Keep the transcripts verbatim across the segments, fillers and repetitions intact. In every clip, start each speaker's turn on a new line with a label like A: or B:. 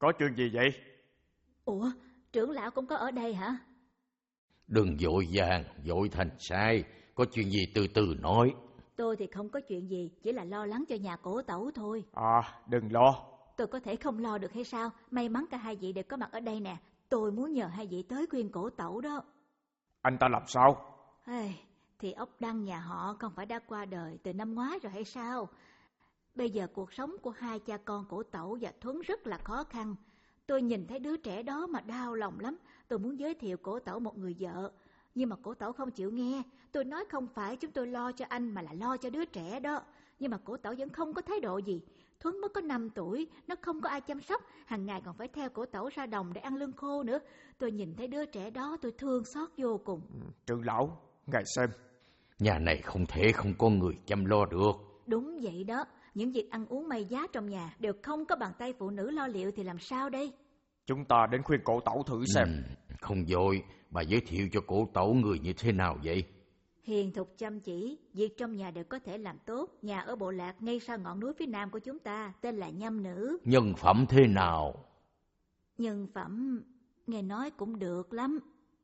A: Có chuyện gì vậy?
B: Ủa, trưởng lão cũng có ở đây hả?
C: Đừng vội vàng, vội thành sai. Có chuyện gì từ từ nói.
B: Tôi thì không có chuyện gì, chỉ là lo lắng cho nhà cổ tẩu thôi.
A: À, đừng lo.
B: Tôi có thể không lo được hay sao? May mắn cả hai vị đều có mặt ở đây nè. Tôi muốn nhờ hai vị tới khuyên cổ tẩu đó.
A: Anh ta làm sao?
B: Hey, thì ốc đăng nhà họ không phải đã qua đời từ năm ngoái rồi hay sao? Bây giờ cuộc sống của hai cha con cổ tẩu và Thuấn rất là khó khăn. Tôi nhìn thấy đứa trẻ đó mà đau lòng lắm. Tôi muốn giới thiệu cổ tẩu một người vợ. Nhưng mà cổ tẩu không chịu nghe. Tôi nói không phải chúng tôi lo cho anh mà là lo cho đứa trẻ đó. Nhưng mà cổ tẩu vẫn không có thái độ gì. Thuấn mới có năm tuổi, nó không có ai chăm sóc. Hàng ngày còn phải theo cổ tẩu ra đồng để ăn lương khô nữa. Tôi nhìn thấy đứa trẻ đó tôi thương xót vô cùng.
A: Ừ, trưởng lão, ngài xem.
C: Nhà này không thể không có người chăm lo được.
B: Đúng vậy đó. Những việc ăn uống may giá trong nhà đều không có bàn tay phụ nữ lo liệu thì làm sao đây?
A: Chúng ta đến khuyên cổ tẩu thử xem.
C: Ừ, không vội, bà giới thiệu cho cổ tẩu người như thế nào vậy?
B: Hiền thục chăm chỉ, việc trong nhà đều có thể làm tốt. Nhà ở bộ lạc ngay sau ngọn núi phía nam của chúng ta, tên là Nhâm Nữ.
C: Nhân phẩm thế nào?
B: Nhân phẩm, nghe nói cũng được lắm.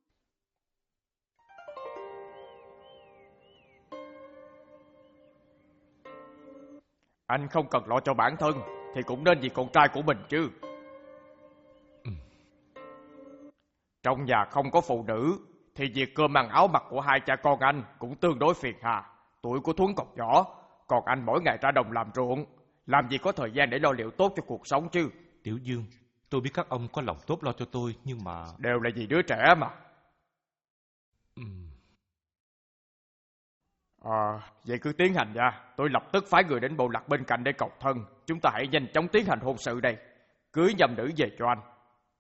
A: Anh không cần lo cho bản thân thì cũng nên vì con trai của mình chứ. Ừ. Trong nhà không có phụ nữ thì việc cơm ăn áo mặc của hai cha con anh cũng tương đối phiền hà. Tuổi của Thuấn còn nhỏ, còn anh mỗi ngày ra đồng làm ruộng, làm gì có thời gian để lo liệu tốt cho cuộc sống chứ.
D: Tiểu Dương, tôi biết các ông có lòng tốt lo cho tôi, nhưng mà...
A: Đều là vì đứa trẻ mà.
D: Ừ.
A: À, vậy cứ tiến hành nha. Tôi lập tức phái người đến bộ lạc bên cạnh để cầu thân. Chúng ta hãy nhanh chóng tiến hành hôn sự đây. Cưới Nhâm Nữ về cho anh.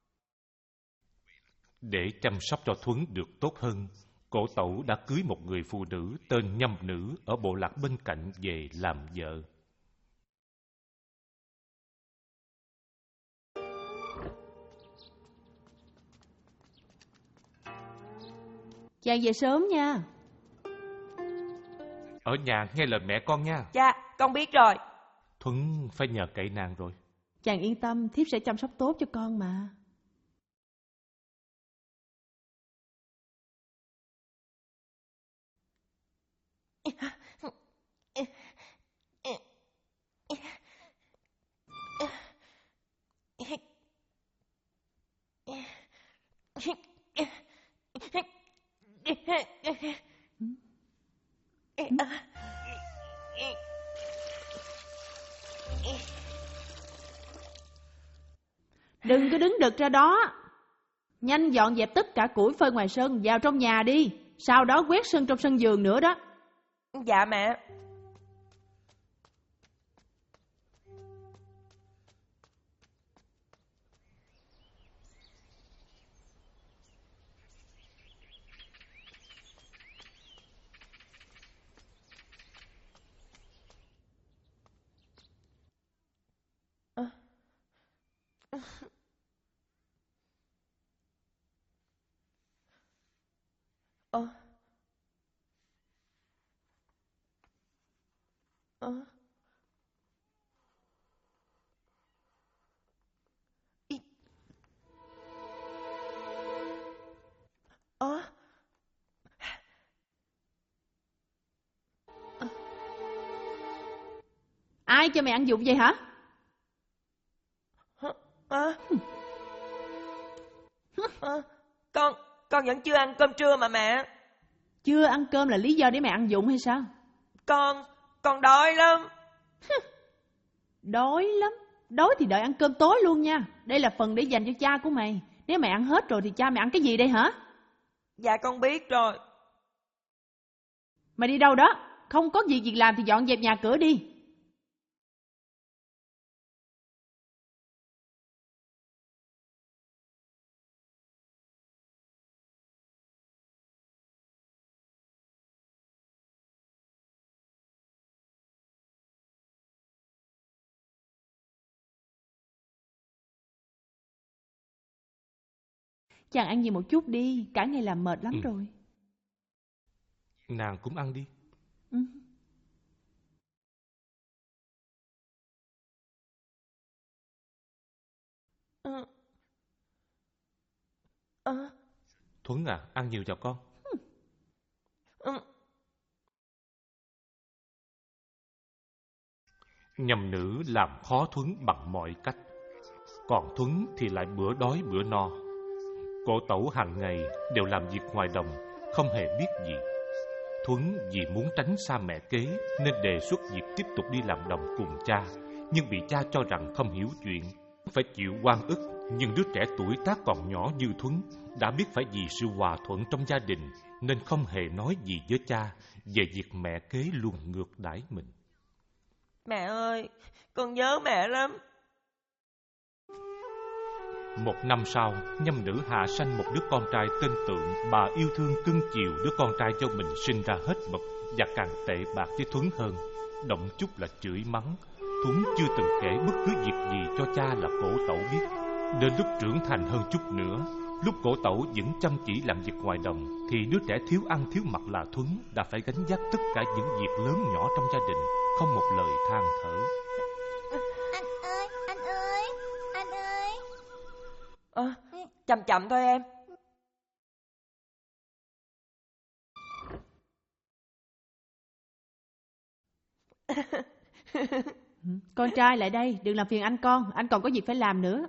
D: Để chăm sóc cho Thuấn được tốt hơn, cổ tẩu đã cưới một người phụ nữ tên Nhâm Nữ ở bộ lạc bên cạnh về làm vợ.
E: Chàng về sớm nha.
D: Ở nhà nghe lời mẹ con nha.
F: Dạ, con biết rồi.
D: Thuấn phải nhờ cậy nàng rồi.
E: Chàng yên tâm, thiếp sẽ chăm sóc tốt cho con mà. Đừng có đứng đực ra đó. Nhanh dọn dẹp tất cả củi phơi ngoài sân vào trong nhà đi. Sau đó quét sân trong sân vườn nữa đó.
F: Dạ mẹ. Ờ. Ờ. Ý. Ờ. Ờ.
E: Ai cho mày ăn dụng vậy hả?
F: À. À, con con vẫn chưa ăn cơm trưa mà mẹ.
E: Chưa ăn cơm là lý do để mày ăn dụng hay sao?
F: Con con đói lắm.
E: Đói lắm. Đói thì đợi ăn cơm tối luôn nha. Đây là phần để dành cho cha của mày. Nếu mày ăn hết rồi thì cha mày ăn cái gì đây hả?
F: Dạ con biết rồi.
E: Mày đi đâu đó? Không có gì việc làm thì dọn dẹp nhà cửa đi. Chàng ăn gì một chút đi. Cả ngày làm mệt lắm ừ. rồi.
D: Nàng cũng ăn đi.
E: Ừ.
F: Ừ. À.
D: Thuấn à, ăn nhiều vào con.
F: Ừ.
D: Nhâm nữ làm khó Thuấn bằng mọi cách, còn Thuấn thì lại bữa đói bữa no. Cổ Tẩu hàng ngày đều làm việc ngoài đồng, không hề biết gì. Thuấn vì muốn tránh xa mẹ kế nên đề xuất việc tiếp tục đi làm đồng cùng cha, nhưng bị cha cho rằng không hiểu chuyện, phải chịu oan ức. Nhưng đứa trẻ tuổi tác còn nhỏ như Thuấn đã biết phải vì sự hòa thuận trong gia đình nên không hề nói gì với cha về việc mẹ kế luôn ngược đãi mình.
F: Mẹ ơi, con nhớ mẹ lắm.
D: Một năm sau, Nhâm nữ hạ sanh một đứa con trai tên Tượng. Bà yêu thương cưng chiều đứa con trai cho mình sinh ra hết mực, và càng tệ bạc với Thuấn hơn. Động chút là chửi mắng. Thuấn chưa từng kể bất cứ việc gì cho cha là Cổ Tẩu biết. Đến lúc trưởng thành hơn chút nữa, lúc Cổ Tẩu vẫn chăm chỉ làm việc ngoài đồng, thì đứa trẻ thiếu ăn thiếu mặc là Thuấn đã phải gánh vác tất cả những việc lớn nhỏ trong gia đình, không một lời than thở.
G: Anh ơi, anh ơi, anh ơi.
F: À, chậm chậm thôi em.
E: Con trai lại đây, đừng làm phiền anh con, anh còn có việc phải làm nữa.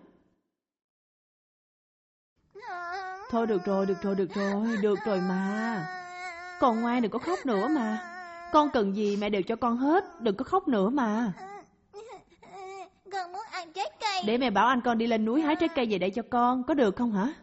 E: Thôi được rồi, được rồi, được rồi, được rồi mà. Con ngoan đừng có khóc nữa mà. Con cần gì mẹ đều cho con hết, đừng có khóc nữa mà.
G: Con muốn ăn trái cây.
E: Để mẹ bảo anh con đi lên núi hái trái cây về đây cho con, có được không hả?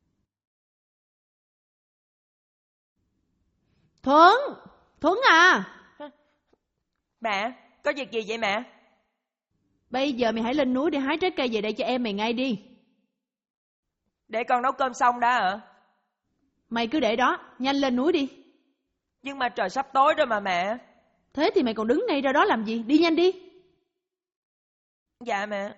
E: Thuấn, Thuấn à.
F: Mẹ, có việc gì vậy mẹ?
E: Bây giờ mày hãy lên núi để hái trái cây về đây cho em mày ngay đi.
F: Để con nấu cơm xong đã hả?
E: Mày cứ để đó, nhanh lên núi đi.
F: Nhưng mà trời sắp tối rồi mà mẹ.
E: Thế thì mày còn đứng ngay ra đó làm gì? Đi nhanh đi.
F: Dạ mẹ.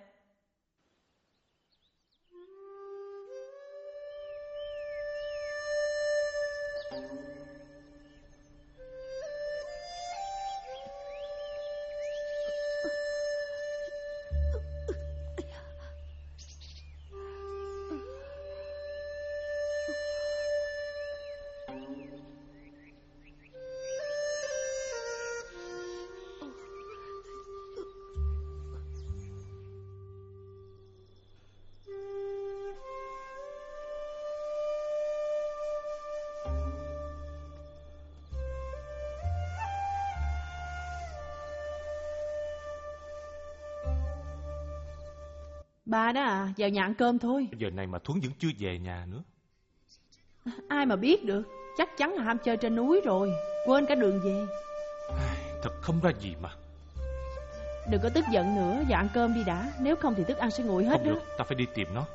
E: Ba đó à, vào nhà ăn cơm thôi.
D: Giờ này mà Thuấn vẫn chưa về nhà nữa.
E: Ai mà biết được, chắc chắn là ham chơi trên núi rồi, quên cả đường về.
D: Thật không ra gì mà.
E: Đừng có tức giận nữa, vào ăn cơm đi đã. Nếu không thì thức ăn sẽ nguội hết
D: Không
E: đó.
D: được, ta phải đi tìm nó.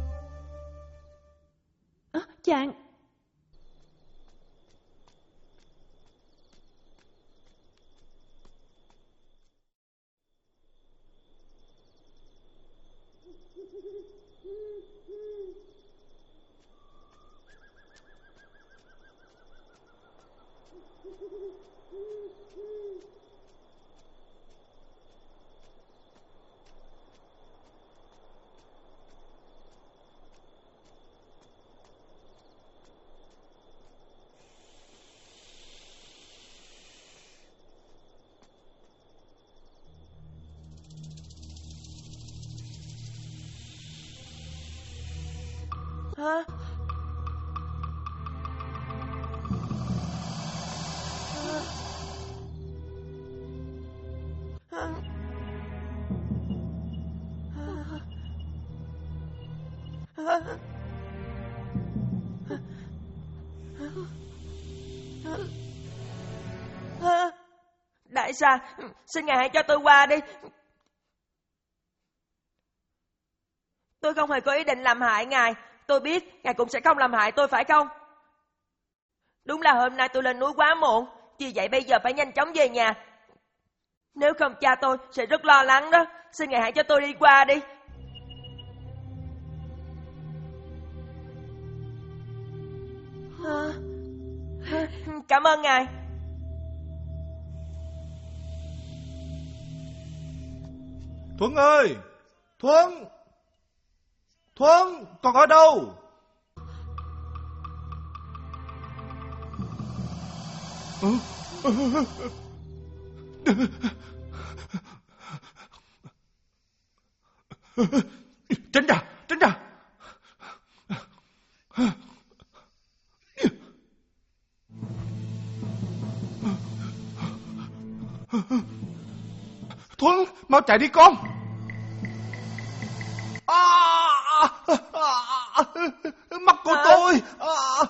E: À, chàng.
F: Hả? Đại gia, xin ngài hãy cho tôi qua đi. Tôi không hề có ý định làm hại ngài. Tôi biết ngài cũng sẽ không làm hại tôi phải không? Đúng là hôm nay tôi lên núi quá muộn, vì vậy bây giờ phải nhanh chóng về nhà. Nếu không cha tôi sẽ rất lo lắng đó. Xin ngài hãy cho tôi đi qua đi. Cảm ơn ngài.
H: Thuấn ơi! Thuấn! Thuấn, con ở đâu? Tránh ra, tránh ra. Thuấn, mau chạy đi con. À, à, à, mắt của à. tôi. À,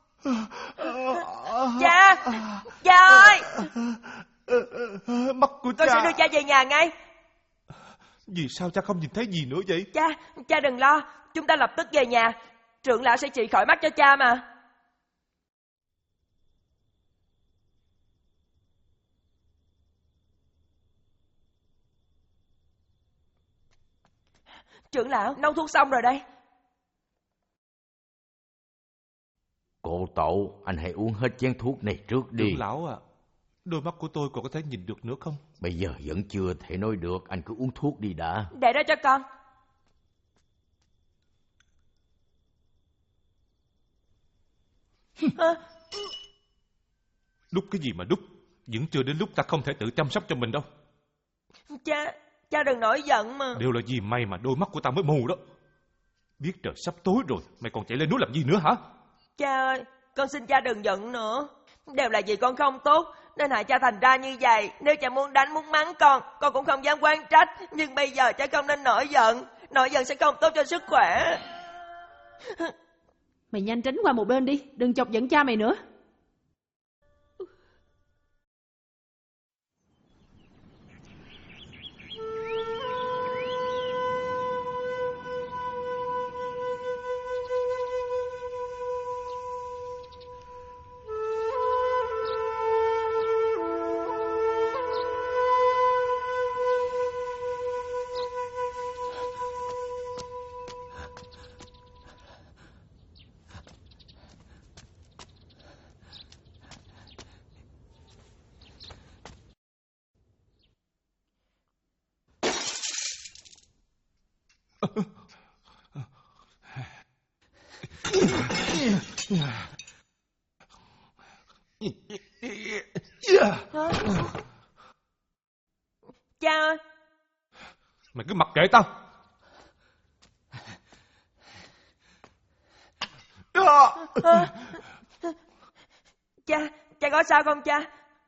F: cha, cha ơi.
H: Mắt của
F: con
H: cha.
F: sẽ đưa cha về nhà ngay.
H: Vì sao cha không nhìn thấy gì nữa vậy?
F: Cha, cha đừng lo, chúng ta lập tức về nhà. Trưởng lão sẽ trị khỏi mắt cho cha mà. Trưởng lão, nấu thuốc xong rồi đây.
C: Cô Tẩu, anh hãy uống hết chén thuốc này trước đi.
H: Trưởng lão à, đôi mắt của tôi còn có thể nhìn được nữa không?
C: Bây giờ vẫn chưa thể nói được, anh cứ uống thuốc đi đã.
F: Để đó cho con.
H: À. Đúc cái gì mà đúc? Vẫn chưa đến lúc ta không thể tự chăm sóc cho mình đâu.
F: Cha, cha đừng nổi giận mà.
H: Đều là vì mày mà đôi mắt của ta mới mù đó. Biết trời sắp tối rồi, mày còn chạy lên núi làm gì nữa hả?
F: Cha ơi, con xin cha đừng giận nữa. Đều là vì con không tốt, nên hại cha thành ra như vậy. Nếu cha muốn đánh, muốn mắng con, con cũng không dám oán trách. Nhưng bây giờ cha không nên nổi giận. Nổi giận sẽ không tốt cho sức khỏe.
E: Mày nhanh tránh qua một bên đi, đừng chọc giận cha mày nữa.
F: Cha ơi.
H: Mày cứ mặc kệ tao.
F: À, cha, cha có sao không cha?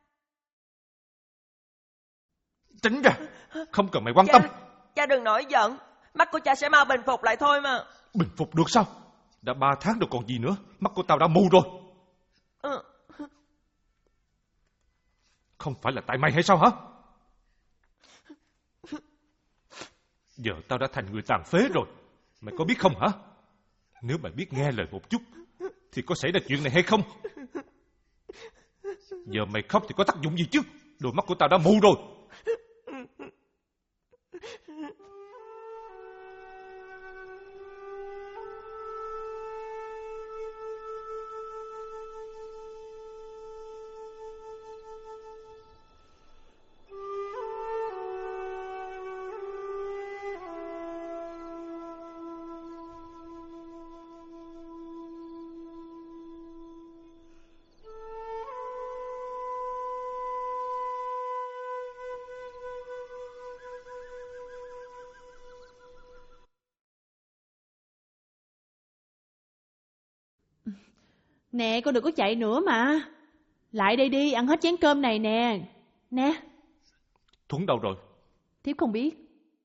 H: Tránh ra, không cần mày quan
F: cha,
H: tâm.
F: Cha đừng nổi giận, mắt của cha sẽ mau bình phục lại thôi mà.
H: Bình phục được sao? Đã ba tháng rồi còn gì nữa, mắt của tao đã mù rồi.
F: Ừ.
H: Không phải là tại mày hay sao hả? Giờ tao đã thành người tàn phế rồi, mày có biết không hả? Nếu mày biết nghe lời một chút thì có xảy ra chuyện này hay không? Giờ mày khóc thì có tác dụng gì chứ? Đôi mắt của tao đã mù rồi.
E: Nè, con đừng có chạy nữa mà. Lại đây đi, ăn hết chén cơm này nè. Nè.
H: Thuấn đâu rồi?
E: Thiếp không biết.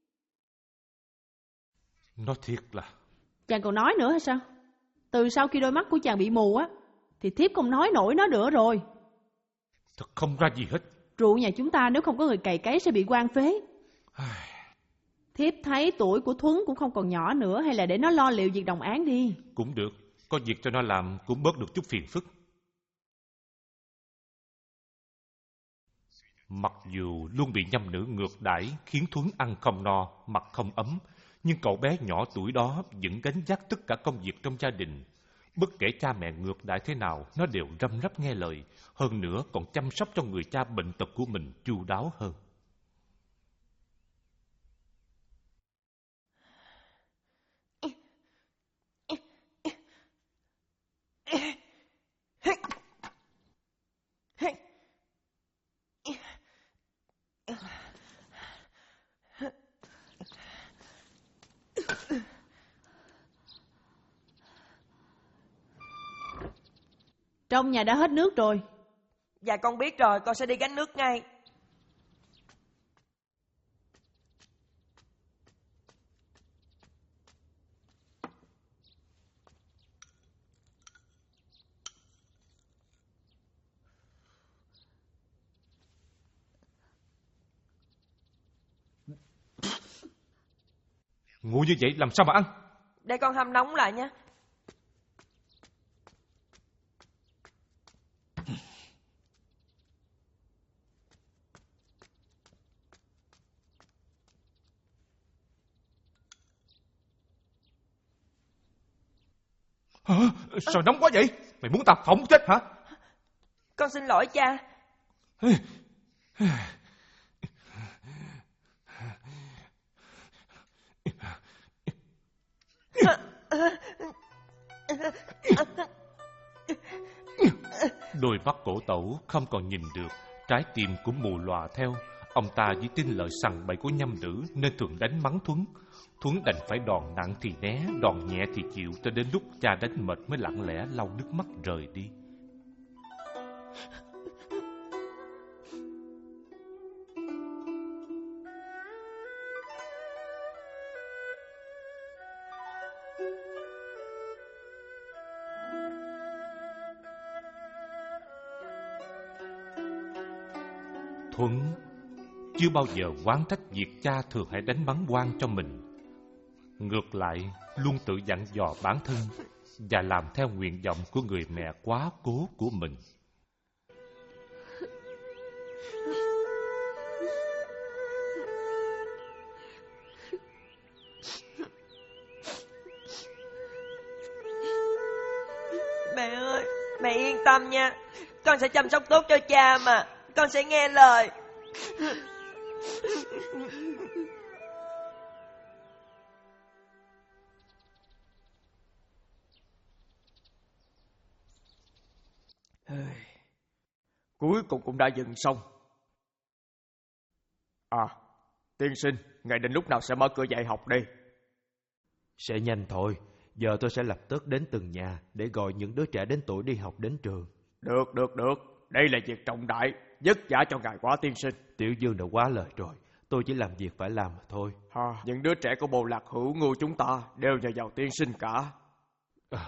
H: Nói thiệt là...
E: Chàng còn nói nữa hay sao? Từ sau khi đôi mắt của chàng bị mù á, thì thiếp không nói nổi nó nữa rồi.
H: Thật không ra gì hết.
E: Ruộng nhà chúng ta nếu không có người cày cấy sẽ bị quan phế. Thiếp thấy tuổi của Thuấn cũng không còn nhỏ nữa, hay là để nó lo liệu việc đồng áng đi.
H: Cũng được, có việc cho nó làm cũng bớt được chút phiền phức. Mặc dù luôn bị nhâm nữ ngược đãi khiến Thuấn ăn không no, mặc không ấm, nhưng cậu bé nhỏ tuổi đó vẫn gánh vác tất cả công việc trong gia đình. Bất kể cha mẹ ngược đãi thế nào, nó đều răm rắp nghe lời, hơn nữa còn chăm sóc cho người cha bệnh tật của mình chu đáo hơn.
E: Trong nhà đã hết nước rồi.
F: Dạ con biết rồi, con sẽ đi gánh nước ngay.
H: Ngu như vậy làm sao mà ăn?
F: Để con hâm nóng lại nha.
H: Hả? Sao nóng quá vậy? Mày muốn ta phỏng chết hả?
F: Con xin lỗi cha.
H: Đôi mắt cổ Tẩu không còn nhìn được, trái tim cũng mù lòa theo. Ông ta chỉ tin lời sằng bậy của nhâm nữ nên thường đánh mắng Thuấn. Thuấn đành phải đòn nặng thì né, đòn nhẹ thì chịu, cho đến lúc cha đánh mệt mới lặng lẽ lau nước mắt rời đi. Thuấn chưa bao giờ oán trách việc cha thường hay đánh mắng oan cho mình. Ngược lại, luôn tự dặn dò bản thân và làm theo nguyện vọng của người mẹ quá cố của mình.
F: Mẹ ơi, mẹ yên tâm nha. Con sẽ chăm sóc tốt cho cha mà. Con sẽ nghe lời.
A: Cuối cùng cũng đã dừng xong. À, tiên sinh, ngài định lúc nào sẽ mở cửa dạy học đi?
I: Sẽ nhanh thôi. Giờ tôi sẽ lập tức đến từng nhà để gọi những đứa trẻ đến tuổi đi học đến trường.
A: Được, được, được. Đây là việc trọng đại, vất vả cho ngài quá tiên sinh.
I: Tiểu Dương đã quá lời rồi. Tôi chỉ làm việc phải làm mà thôi.
A: À, những đứa trẻ của bộ lạc hữu ngưu chúng ta đều nhờ vào tiên sinh cả. À.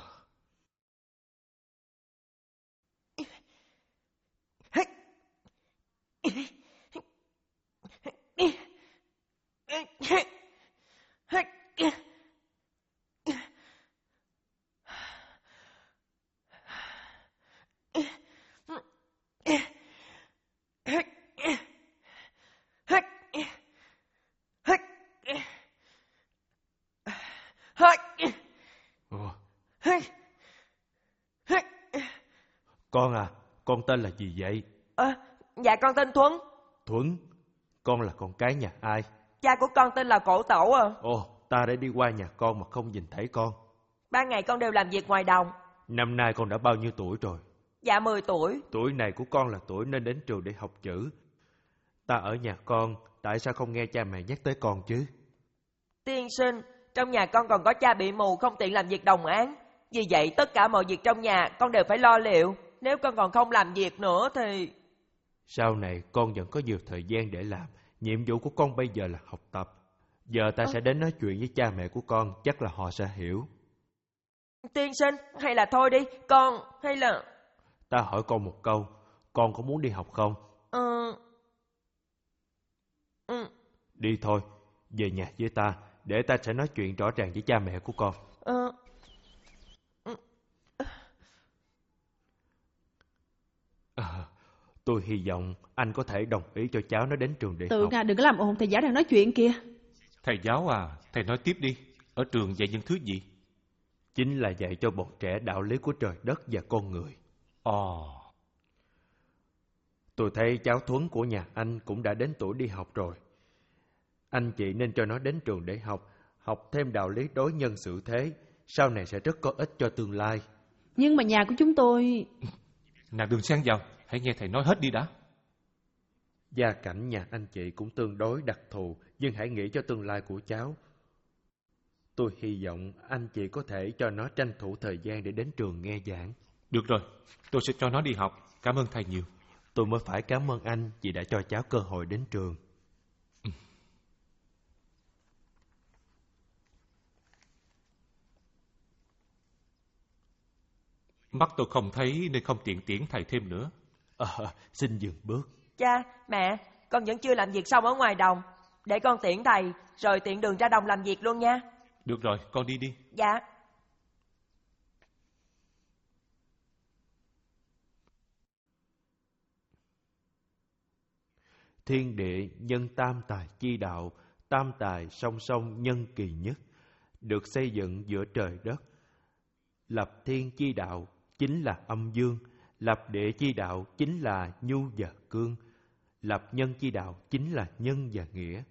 I: Con à, con tên là gì vậy?
F: À, dạ con tên Thuấn.
I: Thuấn? Con là con cái nhà ai?
F: Cha của con tên là Cổ Tẩu à.
I: Ồ, ta đã đi qua nhà con mà không nhìn thấy con.
F: Ban ngày con đều làm việc ngoài đồng.
I: Năm nay con đã bao nhiêu tuổi rồi?
F: Dạ mười tuổi.
I: Tuổi này của con là tuổi nên đến trường để học chữ. Ta ở nhà con, tại sao không nghe cha mẹ nhắc tới con chứ?
F: Tiên sinh, trong nhà con còn có cha bị mù không tiện làm việc đồng áng. Vì vậy tất cả mọi việc trong nhà con đều phải lo liệu. Nếu con còn không làm việc nữa thì...
I: Sau này con vẫn có nhiều thời gian để làm. Nhiệm vụ của con bây giờ là học tập. Giờ ta à. sẽ đến nói chuyện với cha mẹ của con, chắc là họ sẽ hiểu.
F: Tiên sinh, hay là thôi đi, con, hay là...
I: Ta hỏi con một câu, con có muốn đi học không?
F: Ừ... ừ.
I: Đi thôi, về nhà với ta, để ta sẽ nói chuyện rõ ràng với cha mẹ của con.
F: Ừ.
I: À, tôi hy vọng anh có thể đồng ý cho cháu nó đến trường để
E: Tự
I: học.
E: Tự ngài đừng có làm ồn, thầy giáo đang nói chuyện kìa.
H: Thầy giáo à, thầy nói tiếp đi. Ở trường dạy những thứ gì?
I: Chính là dạy cho bọn trẻ đạo lý của trời đất và con người.
H: Ồ.
I: Oh. Tôi thấy cháu Thuấn của nhà anh cũng đã đến tuổi đi học rồi. Anh chị nên cho nó đến trường để học, học thêm đạo lý đối nhân xử thế, sau này sẽ rất có ích cho tương lai.
E: Nhưng mà nhà của chúng tôi...
H: Nào đừng xen vào, hãy nghe thầy nói hết đi đã.
I: Gia cảnh nhà anh chị cũng tương đối đặc thù, nhưng hãy nghĩ cho tương lai của cháu. Tôi hy vọng anh chị có thể cho nó tranh thủ thời gian để đến trường nghe giảng.
H: Được rồi, tôi sẽ cho nó đi học. Cảm ơn thầy nhiều.
I: Tôi mới phải cảm ơn anh vì đã cho cháu cơ hội đến trường.
H: Ừ. Mắt tôi không thấy nên không tiện tiễn thầy thêm nữa.
I: À, xin dừng bước.
F: Cha, mẹ, con vẫn chưa làm việc xong ở ngoài đồng. Để con tiễn thầy, rồi tiện đường ra đồng làm việc luôn nha.
H: Được rồi, con đi đi.
F: Dạ.
I: Thiên địa nhân tam tài chi đạo, tam tài song song nhân kỳ nhất, được xây dựng giữa trời đất. Lập thiên chi đạo chính là âm dương, lập địa chi đạo chính là nhu và cương, lập nhân chi đạo chính là nhân và nghĩa.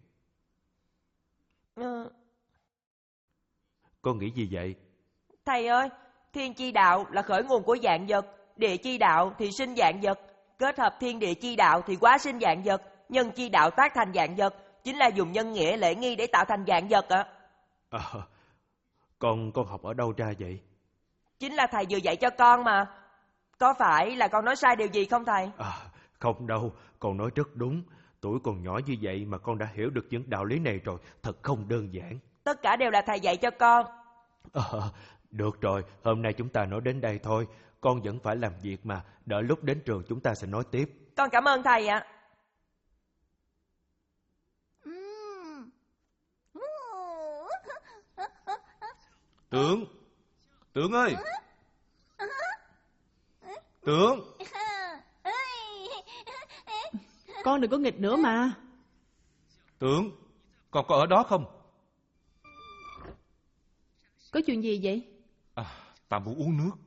F: Ừ.
I: Con nghĩ gì vậy?
F: Thầy ơi, thiên chi đạo là khởi nguồn của vạn vật, địa chi đạo thì sinh vạn vật, kết hợp thiên địa chi đạo thì hóa sinh vạn vật, nhân chi đạo tác thành vạn vật, chính là dùng nhân nghĩa lễ nghi để tạo thành vạn vật ạ.
I: À, con con học ở đâu ra vậy?
F: Chính là thầy vừa dạy cho con mà. Có phải là con nói sai điều gì không thầy?
I: À, không đâu, con nói rất đúng. Tuổi còn nhỏ như vậy mà con đã hiểu được những đạo lý này rồi, thật không đơn giản.
F: Tất cả đều là thầy dạy cho con.
I: À, được rồi, hôm nay chúng ta nói đến đây thôi. Con vẫn phải làm việc mà, đợi lúc đến trường chúng ta sẽ nói tiếp.
F: Con cảm ơn thầy ạ.
H: Tưởng, Tưởng ơi! Tưởng!
E: Con đừng có nghịch nữa mà.
H: Tưởng, con có ở đó không?
E: Có chuyện gì vậy?
H: À, ta muốn uống nước.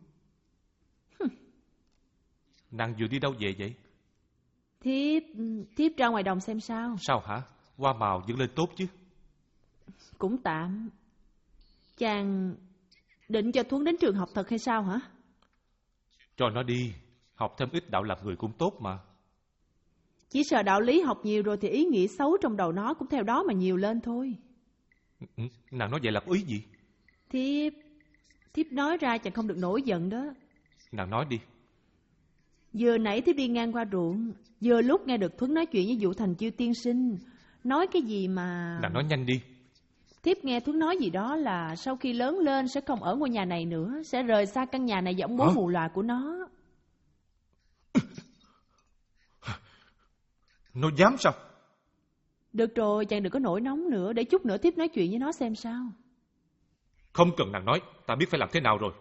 H: Nàng vừa đi đâu về vậy?
E: Thiếp, thiếp ra ngoài đồng xem sao.
H: Sao hả? Hoa màu vẫn lên tốt chứ?
E: Cũng tạm. Chàng định cho Thuấn đến trường học thật hay sao hả?
H: Cho nó đi. Học thêm ít đạo làm người cũng tốt mà.
E: Chỉ sợ đạo lý học nhiều rồi thì ý nghĩ xấu trong đầu nó cũng theo đó mà nhiều lên thôi.
H: Ừ, nàng nói vậy là có ý gì?
E: Thiếp, thiếp nói ra chàng không được nổi giận đó.
H: Nàng nói đi.
E: Vừa nãy thiếp đi ngang qua ruộng, vừa lúc nghe được Thuấn nói chuyện với Vũ Thành Chiêu tiên sinh. Nói cái gì mà...
H: Nàng nói nhanh đi.
E: Thiếp nghe Thuấn nói gì đó là sau khi lớn lên sẽ không ở ngôi nhà này nữa, sẽ rời xa căn nhà này và ông bố
H: Hả?
E: mù lòa của nó.
H: Nó dám sao?
E: Được rồi, chàng đừng có nổi nóng nữa, để chút nữa thiếp nói chuyện với nó xem sao.
H: Không cần nàng nói, ta biết phải làm thế nào rồi.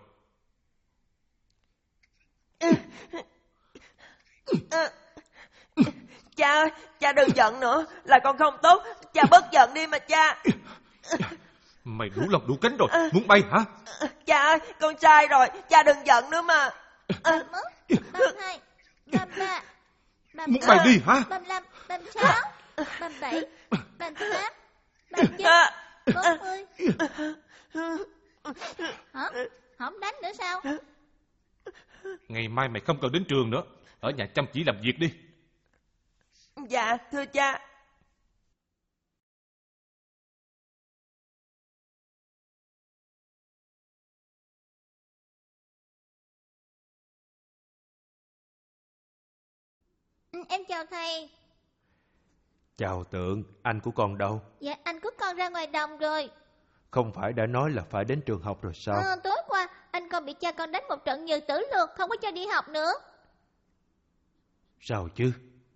F: Cha ơi, cha đừng giận nữa, là con không tốt, cha bớt giận đi mà cha.
H: Mày đủ lòng đủ cánh rồi, muốn bay hả?
F: Cha ơi, con sai rồi, cha đừng giận nữa mà.
G: Băm một, băm hai, băm ba, băm
H: Muốn bay đi hả?
G: băm năm, băm sáu, băm bảy, băm tám, băm chín, bốn mươi. Hả? Không đánh nữa sao?
H: Ngày mai mày không cần đến trường nữa, ở nhà chăm chỉ làm việc đi.
F: Dạ, thưa cha.
G: Em chào thầy.
I: Chào Tượng, anh của con đâu?
G: Dạ, anh của con ra ngoài đồng rồi.
I: Không phải đã nói là phải đến trường học rồi sao?
G: À, tối qua, anh con bị cha con đánh một trận như tử lược, không có cho đi học nữa.
I: Sao chứ?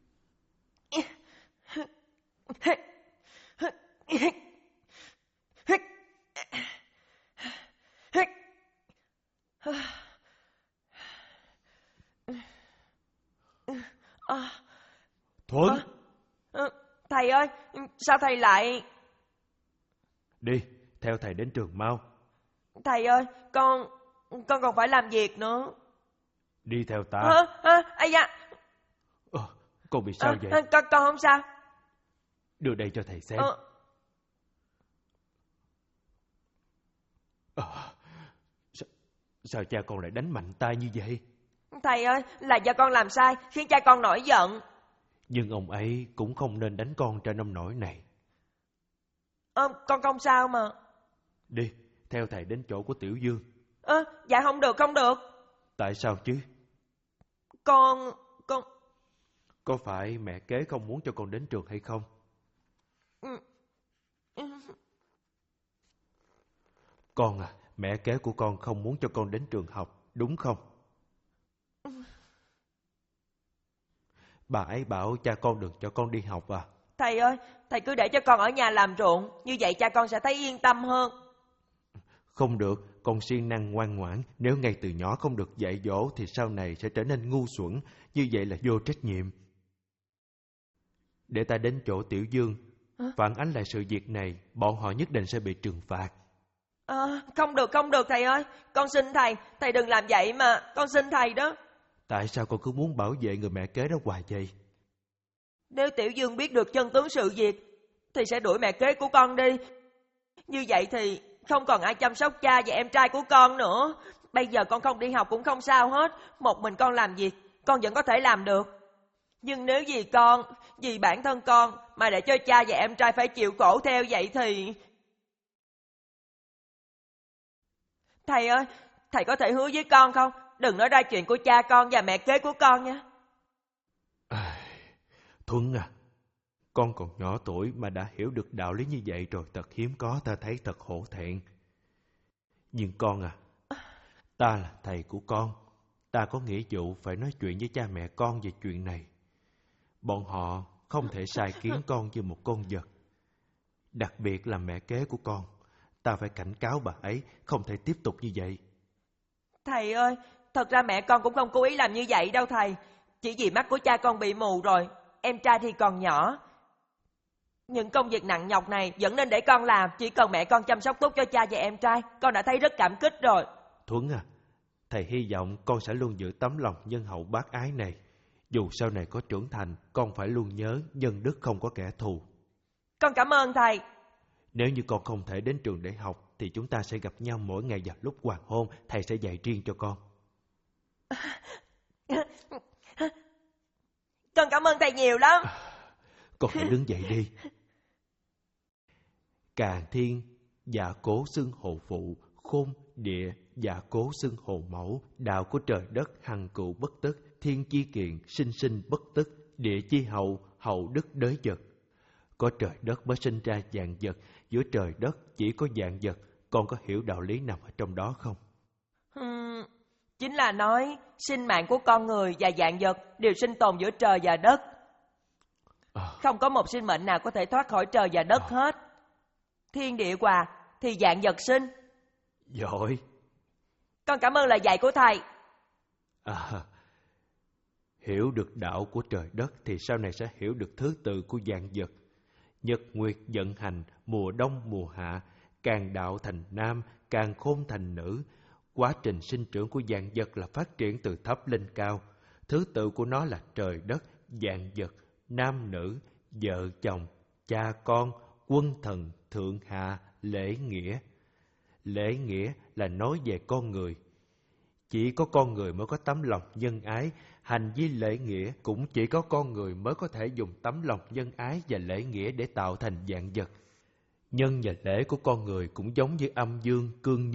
I: Thuấn!
F: À, thầy ơi, sao thầy lại...
I: Đi, theo thầy đến trường mau.
F: Thầy ơi, con... con còn phải làm việc nữa.
I: Đi theo ta.
F: À, à, ây da.
I: Ờ, con bị sao
F: à,
I: vậy?
F: À, con, con không sao.
I: Đưa đây cho thầy xem.
F: À.
I: À, sao, sao cha con lại đánh mạnh tay như vậy?
F: Thầy ơi, là do con làm sai, khiến cha con nổi giận.
I: Nhưng ông ấy cũng không nên đánh con trên nông nổi này.
F: À, con không sao mà.
I: Đi, theo thầy đến chỗ của Tiểu Dương.
F: À, dạ không được, không được.
I: Tại sao chứ?
F: Con... con...
I: Có phải mẹ kế không muốn cho con đến trường hay không? Con à, mẹ kế của con không muốn cho con đến trường học, đúng không? Bà ấy bảo cha con đừng cho con đi học à?
F: Thầy ơi, thầy cứ để cho con ở nhà làm ruộng, như vậy cha con sẽ thấy yên tâm hơn.
I: Không được, con siêng năng ngoan ngoãn, nếu ngay từ nhỏ không được dạy dỗ thì sau này sẽ trở nên ngu xuẩn, như vậy là vô trách nhiệm. Để ta đến chỗ Tiểu Dương, à? phản ánh lại sự việc này, bọn họ nhất định sẽ bị trừng phạt.
F: À, không được, không được thầy ơi, con xin thầy, thầy đừng làm vậy mà, con xin thầy đó.
I: Tại sao con cứ muốn bảo vệ người mẹ kế đó hoài vậy?
F: Nếu Tiểu Dương biết được chân tướng sự việc, thì sẽ đuổi mẹ kế của con đi. Như vậy thì không còn ai chăm sóc cha và em trai của con nữa. Bây giờ con không đi học cũng không sao hết, một mình con làm việc, con vẫn có thể làm được. Nhưng nếu vì con, vì bản thân con mà để cho cha và em trai phải chịu khổ theo vậy thì... Thầy ơi, thầy có thể hứa với con không? Đừng nói ra chuyện của cha con và mẹ kế của con nha.
I: À, Thuấn à, con còn nhỏ tuổi mà đã hiểu được đạo lý như vậy rồi, thật hiếm có, ta thấy thật hổ thẹn. Nhưng con à, ta là thầy của con, ta có nghĩa vụ phải nói chuyện với cha mẹ con về chuyện này. Bọn họ không thể sai khiến con như một con vật. Đặc biệt là mẹ kế của con, ta phải cảnh cáo bà ấy không thể tiếp tục như vậy.
F: Thầy ơi, thật ra mẹ con cũng không cố ý làm như vậy đâu thầy. Chỉ vì mắt của cha con bị mù rồi, em trai thì còn nhỏ. Những công việc nặng nhọc này vẫn nên để con làm, chỉ cần mẹ con chăm sóc tốt cho cha và em trai, con đã thấy rất cảm kích rồi.
I: Thuấn à, thầy hy vọng con sẽ luôn giữ tấm lòng nhân hậu bác ái này. Dù sau này có trưởng thành, con phải luôn nhớ nhân đức không có kẻ thù.
F: Con cảm ơn thầy.
I: Nếu như con không thể đến trường để học, thì chúng ta sẽ gặp nhau mỗi ngày vào lúc hoàng hôn, thầy sẽ dạy riêng cho con.
F: Con cảm ơn thầy nhiều lắm.
I: À, con hãy đứng dậy đi. Càn thiên, dạ cố xưng hộ phụ, khôn địa, dạ cố xưng hộ mẫu, đạo của trời đất hằng cựu bất tức, thiên chi kiện, sinh sinh bất tức, địa chi hậu, hậu đức đới vật. Có trời đất mới sinh ra vạn vật, giữa trời đất chỉ có vạn vật, con có hiểu đạo lý nằm ở trong đó không?
F: Hmm, chính là nói sinh mạng của con người và vạn vật đều sinh tồn giữa trời và đất. À. Không có một sinh mệnh nào có thể thoát khỏi trời và đất à. hết. Thiên địa hòa thì vạn vật sinh.
I: Giỏi.
F: Con cảm ơn lời dạy của thầy.
I: À, hiểu được đạo của trời đất thì sau này sẽ hiểu được thứ tự của vạn vật. Nhật nguyệt vận hành, mùa đông mùa hạ, càng đạo thành nam, càng khôn thành nữ. Quá trình sinh trưởng của vạn vật là phát triển từ thấp lên cao. Thứ tự của nó là trời đất, vạn vật, nam nữ, vợ chồng, cha con, quân thần, thượng hạ, lễ nghĩa. Lễ nghĩa là nói về con người. Chỉ có con người mới có tấm lòng nhân ái, hành vi lễ nghĩa cũng chỉ có con người mới có thể dùng tấm lòng nhân ái và lễ nghĩa để tạo thành vạn vật. Nhân và lễ của con người cũng giống như âm dương, cương